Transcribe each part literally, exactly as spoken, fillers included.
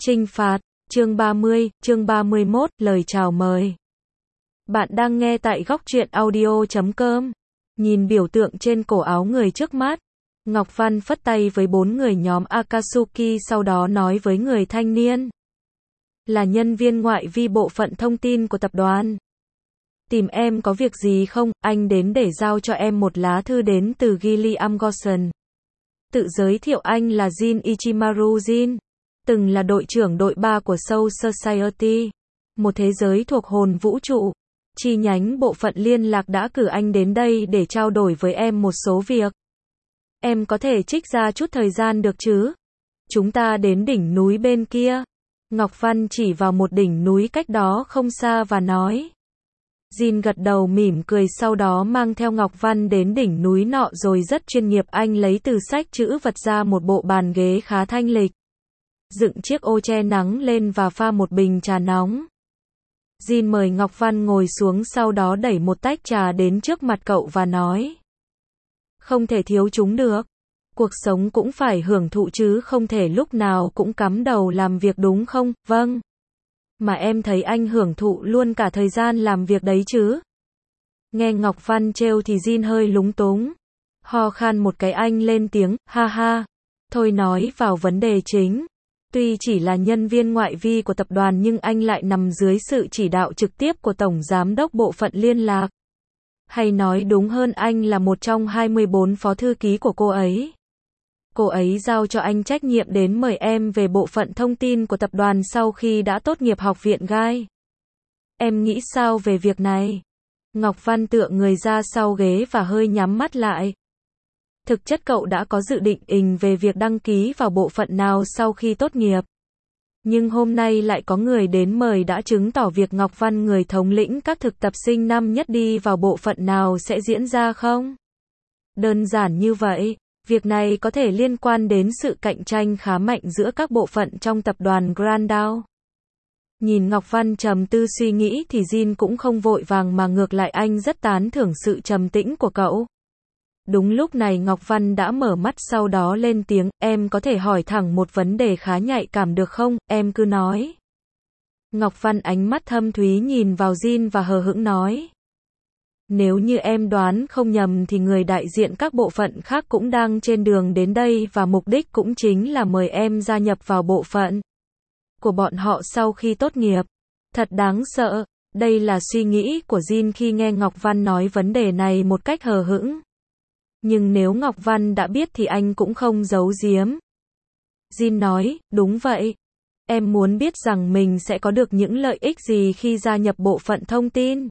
Chinh phạt, chương ba mươi, chương ba mươi mốt, lời chào mời. Bạn đang nghe tại góc truyện audio chấm com. Nhìn biểu tượng trên cổ áo người trước mắt, Ngọc Văn phất tay với bốn người nhóm Akatsuki, sau đó nói với người thanh niên. Là nhân viên ngoại vi bộ phận thông tin của tập đoàn. Tìm em có việc gì không? Anh đến để giao cho em một lá thư đến từ Gilliam Gorson. Tự giới thiệu, anh là Jin Ichimaru Jin. Từng là đội trưởng đội ba của Soul Society, một thế giới thuộc hồn vũ trụ. Chi nhánh bộ phận liên lạc đã cử anh đến đây để trao đổi với em một số việc. Em có thể trích ra chút thời gian được chứ? Chúng ta đến đỉnh núi bên kia. Ngọc Văn chỉ vào một đỉnh núi cách đó không xa và nói. Jin gật đầu mỉm cười, sau đó mang theo Ngọc Văn đến đỉnh núi nọ, rồi rất chuyên nghiệp anh lấy từ sách chữ vật ra một bộ bàn ghế khá thanh lịch. Dựng chiếc ô che nắng lên và pha một bình trà nóng. Jin mời Ngọc Văn ngồi xuống, sau đó đẩy một tách trà đến trước mặt cậu và nói. Không thể thiếu chúng được. Cuộc sống cũng phải hưởng thụ chứ, không thể lúc nào cũng cắm đầu làm việc, đúng không? Vâng. Mà em thấy anh hưởng thụ luôn cả thời gian làm việc đấy chứ. Nghe Ngọc Văn trêu thì Jin hơi lúng túng. Ho khan một cái, anh lên tiếng, ha ha. Thôi nói vào vấn đề chính. Tuy chỉ là nhân viên ngoại vi của tập đoàn nhưng anh lại nằm dưới sự chỉ đạo trực tiếp của Tổng Giám đốc Bộ phận Liên lạc. Hay nói đúng hơn, anh là một trong hai mươi bốn phó thư ký của cô ấy. Cô ấy giao cho anh trách nhiệm đến mời em về bộ phận thông tin của tập đoàn sau khi đã tốt nghiệp học viện Gai. Em nghĩ sao về việc này? Ngọc Văn tựa người ra sau ghế và hơi nhắm mắt lại. Thực chất cậu đã có dự định ình về việc đăng ký vào bộ phận nào sau khi tốt nghiệp. Nhưng hôm nay lại có người đến mời, đã chứng tỏ việc Ngọc Văn, người thống lĩnh các thực tập sinh năm nhất, đi vào bộ phận nào sẽ diễn ra không? Đơn giản như vậy. Việc này có thể liên quan đến sự cạnh tranh khá mạnh giữa các bộ phận trong tập đoàn Grand Down. Nhìn Ngọc Văn trầm tư suy nghĩ thì Jin cũng không vội vàng, mà ngược lại anh rất tán thưởng sự trầm tĩnh của cậu. Đúng lúc này Ngọc Văn đã mở mắt, sau đó lên tiếng, em có thể hỏi thẳng một vấn đề khá nhạy cảm được không? Em cứ nói. Ngọc Văn ánh mắt thâm thúy nhìn vào Jin và hờ hững nói. Nếu như em đoán không nhầm thì người đại diện các bộ phận khác cũng đang trên đường đến đây, và mục đích cũng chính là mời em gia nhập vào bộ phận của bọn họ sau khi tốt nghiệp. Thật đáng sợ. Đây là suy nghĩ của Jin khi nghe Ngọc Văn nói vấn đề này một cách hờ hững. Nhưng nếu Ngọc Văn đã biết thì anh cũng không giấu giếm. Jin nói, đúng vậy. Em muốn biết rằng mình sẽ có được những lợi ích gì khi gia nhập bộ phận thông tin.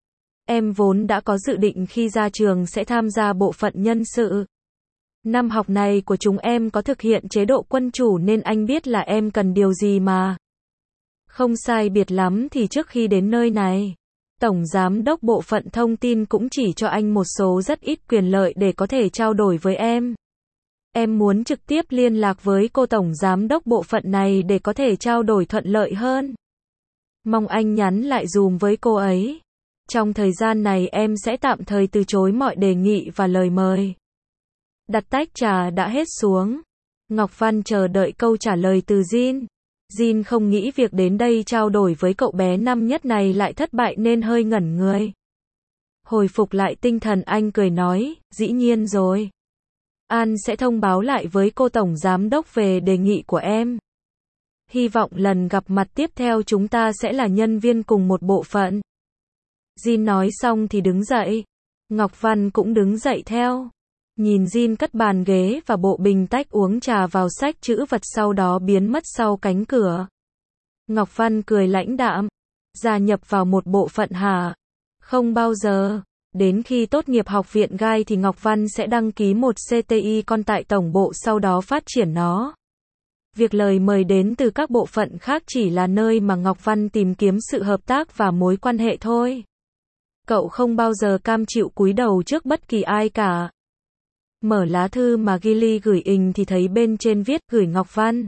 Em vốn đã có dự định khi ra trường sẽ tham gia bộ phận nhân sự. Năm học này của chúng em có thực hiện chế độ quân chủ nên anh biết là em cần điều gì mà. Không sai biệt lắm thì trước khi đến nơi này, Tổng Giám đốc Bộ phận Thông tin cũng chỉ cho anh một số rất ít quyền lợi để có thể trao đổi với em. Em muốn trực tiếp liên lạc với cô Tổng Giám đốc Bộ phận này để có thể trao đổi thuận lợi hơn. Mong anh nhắn lại dùm với cô ấy. Trong thời gian này em sẽ tạm thời từ chối mọi đề nghị và lời mời. Đặt tách trà đã hết xuống. Ngọc Văn chờ đợi câu trả lời từ Jin. Jin không nghĩ việc đến đây trao đổi với cậu bé năm nhất này lại thất bại nên hơi ngẩn người. Hồi phục lại tinh thần anh cười nói, dĩ nhiên rồi. An sẽ thông báo lại với cô Tổng Giám đốc về đề nghị của em. Hy vọng lần gặp mặt tiếp theo chúng ta sẽ là nhân viên cùng một bộ phận. Jin nói xong thì đứng dậy. Ngọc Văn cũng đứng dậy theo. Nhìn Jin cất bàn ghế và bộ bình tách uống trà vào sách chữ vật, sau đó biến mất sau cánh cửa. Ngọc Văn cười lãnh đạm. Gia nhập vào một bộ phận hả? Không bao giờ. Đến khi tốt nghiệp học viện Gai thì Ngọc Văn sẽ đăng ký một xê tê i con tại tổng bộ, sau đó phát triển nó. Việc lời mời đến từ các bộ phận khác chỉ là nơi mà Ngọc Văn tìm kiếm sự hợp tác và mối quan hệ thôi. Cậu không bao giờ cam chịu cúi đầu trước bất kỳ ai cả. Mở lá thư mà Gilly gửi ình thì thấy bên trên viết, gửi Ngọc Văn.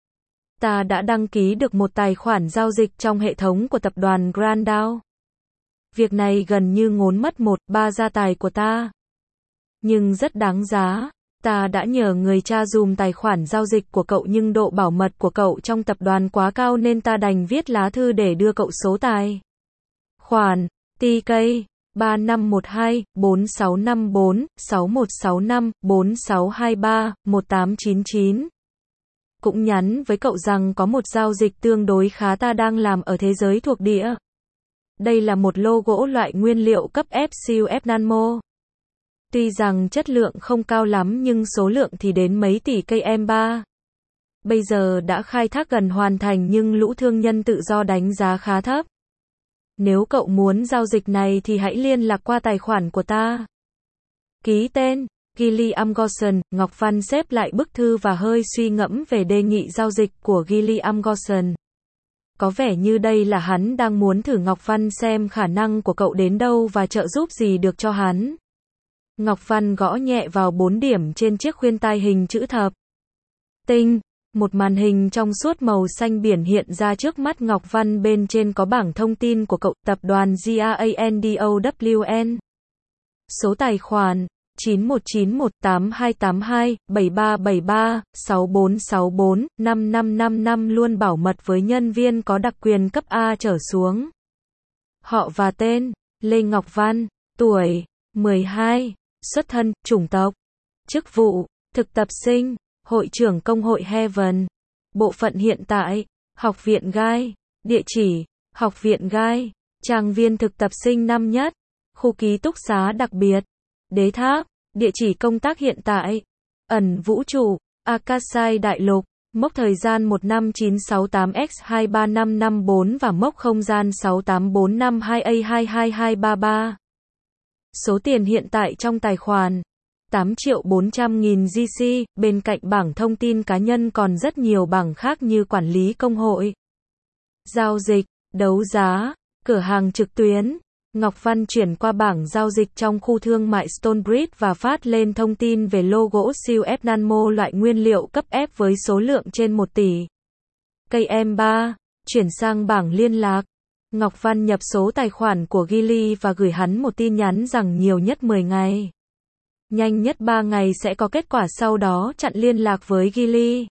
Ta đã đăng ký được một tài khoản giao dịch trong hệ thống của tập đoàn Grand Down. Việc này gần như ngốn mất một ba gia tài của ta. Nhưng rất đáng giá. Ta đã nhờ người tra dùm tài khoản giao dịch của cậu nhưng độ bảo mật của cậu trong tập đoàn quá cao nên ta đành viết lá thư để đưa cậu số tài khoản tê ca ba năm một hai bốn sáu năm bốn sáu một sáu năm bốn sáu hai ba một tám chín chín. Cũng nhắn với cậu rằng có một giao dịch tương đối khá ta đang làm ở thế giới thuộc địa. Đây là một lô gỗ loại nguyên liệu cấp F siêu F nano. Tuy rằng chất lượng không cao lắm nhưng số lượng thì đến mấy tỷ cây em ba. Bây giờ đã khai thác gần hoàn thành nhưng lũ thương nhân tự do đánh giá khá thấp. Nếu cậu muốn giao dịch này thì hãy liên lạc qua tài khoản của ta. Ký tên, Gilliam Gawson. Ngọc Văn xếp lại bức thư và hơi suy ngẫm về đề nghị giao dịch của Gilliam Gawson. Có vẻ như đây là hắn đang muốn thử Ngọc Văn xem khả năng của cậu đến đâu và trợ giúp gì được cho hắn. Ngọc Văn gõ nhẹ vào bốn điểm trên chiếc khuyên tai hình chữ thập. Tinh, một màn hình trong suốt màu xanh biển hiện ra trước mắt Ngọc Văn, bên trên có bảng thông tin của cậu, tập đoàn GRANDOWN. Số tài khoản chín một chín một tám hai tám hai bảy ba bảy ba sáu bốn sáu bốn năm năm năm năm, luôn bảo mật với nhân viên có đặc quyền cấp A trở xuống. Họ và tên, Lê Ngọc Văn, tuổi, mười hai, xuất thân, chủng tộc, chức vụ, thực tập sinh, hội trưởng công hội Heaven, bộ phận hiện tại, học viện Gai, địa chỉ, học viện Gai, trang viên thực tập sinh năm nhất, khu ký túc xá đặc biệt, Đế Tháp, địa chỉ công tác hiện tại, ẩn vũ trụ, Akasai Đại Lục, mốc thời gian một năm chín sáu tám x hai ba năm năm bốn và mốc không gian sáu tám bốn năm hai A hai hai hai ba ba. Số tiền hiện tại trong tài khoản tám triệu bốn trăm nghìn G C. Bên cạnh bảng thông tin cá nhân còn rất nhiều bảng khác như quản lý công hội, giao dịch, đấu giá, cửa hàng trực tuyến. Ngọc Văn chuyển qua bảng giao dịch trong khu thương mại Stonebridge và phát lên thông tin về lô gỗ siêu F nano loại nguyên liệu cấp F với số lượng trên một tỷ cây em ba. Chuyển sang bảng liên lạc. Ngọc Văn nhập số tài khoản của Gilly và gửi hắn một tin nhắn rằng nhiều nhất mười ngày. Nhanh nhất ba ngày sẽ có kết quả, sau đó chặn liên lạc với Gilly.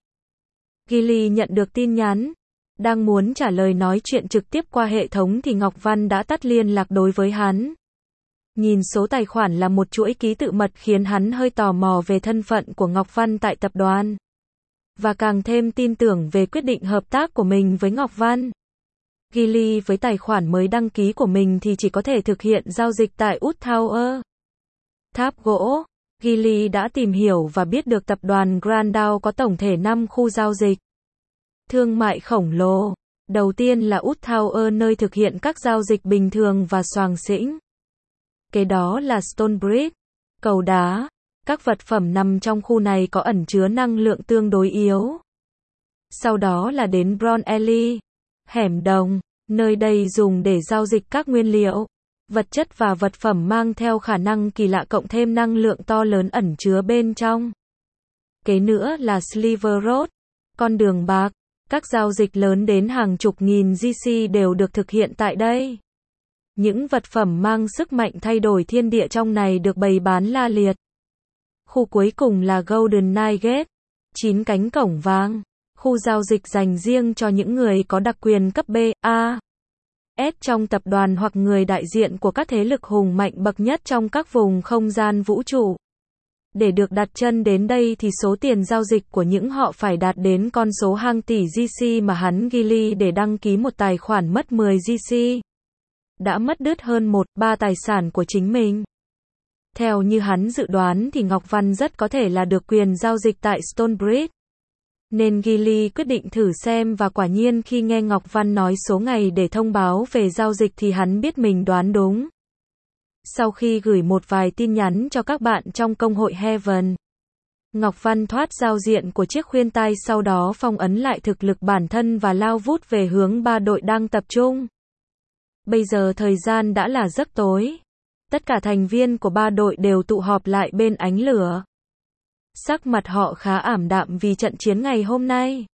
Gilly nhận được tin nhắn. Đang muốn trả lời nói chuyện trực tiếp qua hệ thống thì Ngọc Văn đã tắt liên lạc đối với hắn. Nhìn số tài khoản là một chuỗi ký tự mật khiến hắn hơi tò mò về thân phận của Ngọc Văn tại tập đoàn. Và càng thêm tin tưởng về quyết định hợp tác của mình với Ngọc Văn. Gilly với tài khoản mới đăng ký của mình thì chỉ có thể thực hiện giao dịch tại Wood Tower, tháp gỗ. Gilly đã tìm hiểu và biết được tập đoàn Grand Dow có tổng thể năm khu giao dịch thương mại khổng lồ. Đầu tiên là Wood Tower, nơi thực hiện các giao dịch bình thường và xoàng xĩnh. Kế đó là Stonebridge, cầu đá. Các vật phẩm nằm trong khu này có ẩn chứa năng lượng tương đối yếu. Sau đó là đến Bron Alley, hẻm đồng, nơi đây dùng để giao dịch các nguyên liệu, vật chất và vật phẩm mang theo khả năng kỳ lạ cộng thêm năng lượng to lớn ẩn chứa bên trong. Kế nữa là Silver Road, con đường bạc. Các giao dịch lớn đến hàng chục nghìn G C đều được thực hiện tại đây. Những vật phẩm mang sức mạnh thay đổi thiên địa trong này được bày bán la liệt. Khu cuối cùng là Golden Nugget, chín cánh cổng vàng, khu giao dịch dành riêng cho những người có đặc quyền cấp B, A, S trong tập đoàn hoặc người đại diện của các thế lực hùng mạnh bậc nhất trong các vùng không gian vũ trụ. Để được đặt chân đến đây thì số tiền giao dịch của những họ phải đạt đến con số hàng tỷ G C mà hắn Gilly để đăng ký một tài khoản mất mười G C. Đã mất đứt hơn một ba tài sản của chính mình. Theo như hắn dự đoán thì Ngọc Văn rất có thể là được quyền giao dịch tại Stonebridge. Nên Gilly quyết định thử xem và quả nhiên khi nghe Ngọc Văn nói số ngày để thông báo về giao dịch thì hắn biết mình đoán đúng. Sau khi gửi một vài tin nhắn cho các bạn trong công hội Heaven, Ngọc Văn thoát giao diện của chiếc khuyên tai, sau đó phong ấn lại thực lực bản thân và lao vút về hướng ba đội đang tập trung. Bây giờ thời gian đã là giấc tối. Tất cả thành viên của ba đội đều tụ họp lại bên ánh lửa. Sắc mặt họ khá ảm đạm vì trận chiến ngày hôm nay.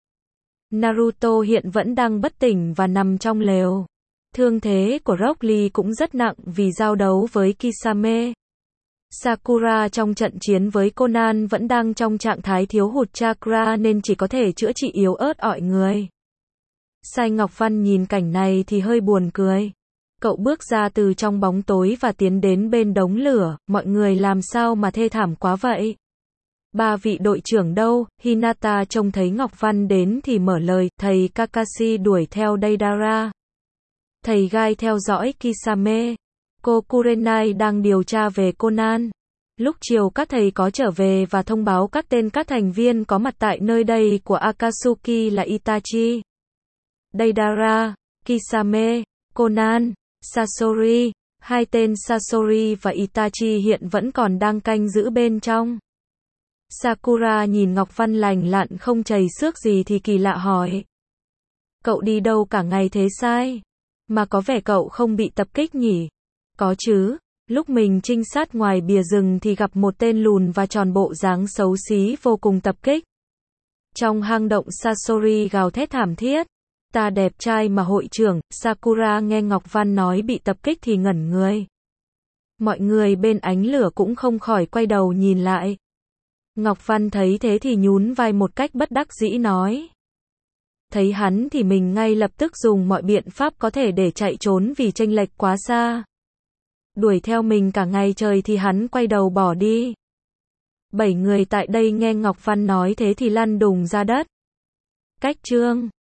Naruto hiện vẫn đang bất tỉnh và nằm trong lều. Thương thế của Rock Lee cũng rất nặng vì giao đấu với Kisame. Sakura trong trận chiến với Conan vẫn đang trong trạng thái thiếu hụt chakra nên chỉ có thể chữa trị yếu ớt ỏi người. Sai Ngọc Văn nhìn cảnh này thì hơi buồn cười. Cậu bước ra từ trong bóng tối và tiến đến bên đống lửa, mọi người làm sao mà thê thảm quá vậy? Ba vị đội trưởng đâu? Hinata trông thấy Ngọc Văn đến thì mở lời, thầy Kakashi đuổi theo Deidara. Thầy Gai theo dõi Kisame. Cô Kurenai đang điều tra về Conan. Lúc chiều các thầy có trở về và thông báo các tên các thành viên có mặt tại nơi đây của Akatsuki là Itachi, Deidara, Kisame, Conan, Sasori. Hai tên Sasori và Itachi hiện vẫn còn đang canh giữ bên trong. Sakura nhìn Ngọc Văn lành lặn không chảy xước gì thì kỳ lạ hỏi. Cậu đi đâu cả ngày thế sai? Mà có vẻ cậu không bị tập kích nhỉ? Có chứ, lúc mình trinh sát ngoài bìa rừng thì gặp một tên lùn và tròn bộ dáng xấu xí vô cùng tập kích. Trong hang động Sasori gào thét thảm thiết. Ta đẹp trai mà hội trưởng. Sakura nghe Ngọc Văn nói bị tập kích thì ngẩn người. Mọi người bên ánh lửa cũng không khỏi quay đầu nhìn lại. Ngọc Văn thấy thế thì nhún vai một cách bất đắc dĩ nói. Thấy hắn thì mình ngay lập tức dùng mọi biện pháp có thể để chạy trốn vì chênh lệch quá xa. Đuổi theo mình cả ngày trời thì hắn quay đầu bỏ đi. Bảy người tại đây nghe Ngọc Văn nói thế thì lăn đùng ra đất. Cách chương